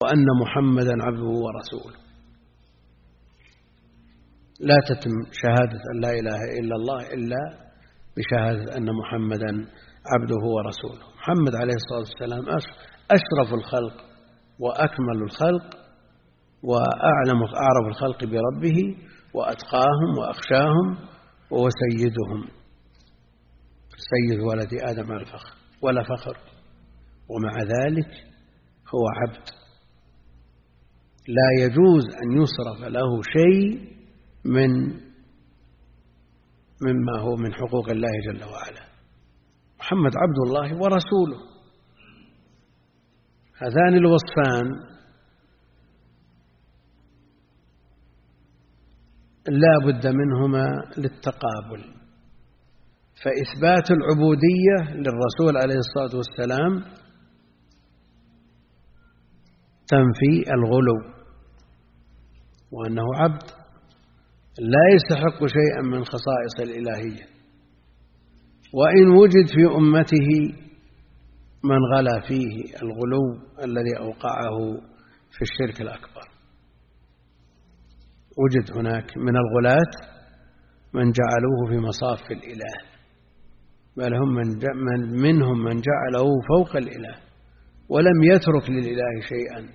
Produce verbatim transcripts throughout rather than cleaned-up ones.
وأن محمدا عبده ورسوله. لا تتم شهادة أن لا إله إلا الله إلا بشهادة أن محمدا عبده ورسوله. محمد عليه الصلاة والسلام أشرف الخلق وأكمل الخلق وأعلم أعرف الخلق بربه وأتقاهم وأخشاهم وهو سيدهم، سيد ولد آدم على الفخر ولا فخر، ومع ذلك هو عبد لا يجوز أن يصرف له شيء من مما هو من حقوق الله جل وعلا. محمد عبد الله ورسوله، هذان الوصفان لا بد منهما للتقابل، فإثبات العبودية للرسول عليه الصلاة والسلام تنفي الغلو، وأنه عبد لا يستحق شيئا من خصائص الإلهية، وإن وجد في أمته من غلا فيه الغلو الذي أوقعه في الشرك الأكبر. وجد هناك من الغلاة من جعلوه في مصاف الإله، بل هم من منهم من جعله فوق الإله ولم يترك للإله شيئا.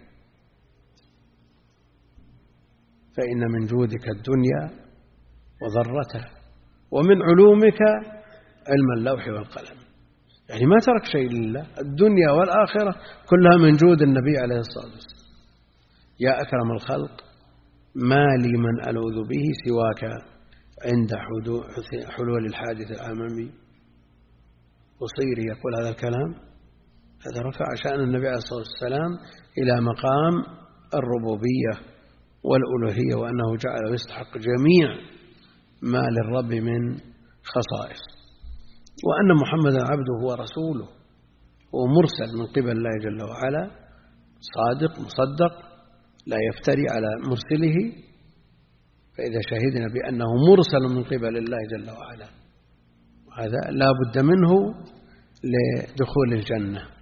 فإن من جودك الدنيا وضرتها، ومن علومك علم اللوح والقلم، يعني ما ترك شيء لله. الدنيا والآخرة كلها من جود النبي عليه الصلاة والسلام. يا أكرم الخلق ما لي من ألوذ به سواك عند حلول الحادث العممي. وصيري يقول هذا الكلام، هذا رفع شأن النبي عليه الصلاة والسلام إلى مقام الربوبية والألوهية، وأنه جعله يستحق جميع ما للرب من خصائص، وأن محمدا عبده ورسوله ومرسل من قبل الله جل وعلا، صادق مصدق لا يفتري على مرسله. فإذا شهدنا بأنه مرسل من قبل الله جل وعلا، وهذا لا بد منه لدخول الجنة.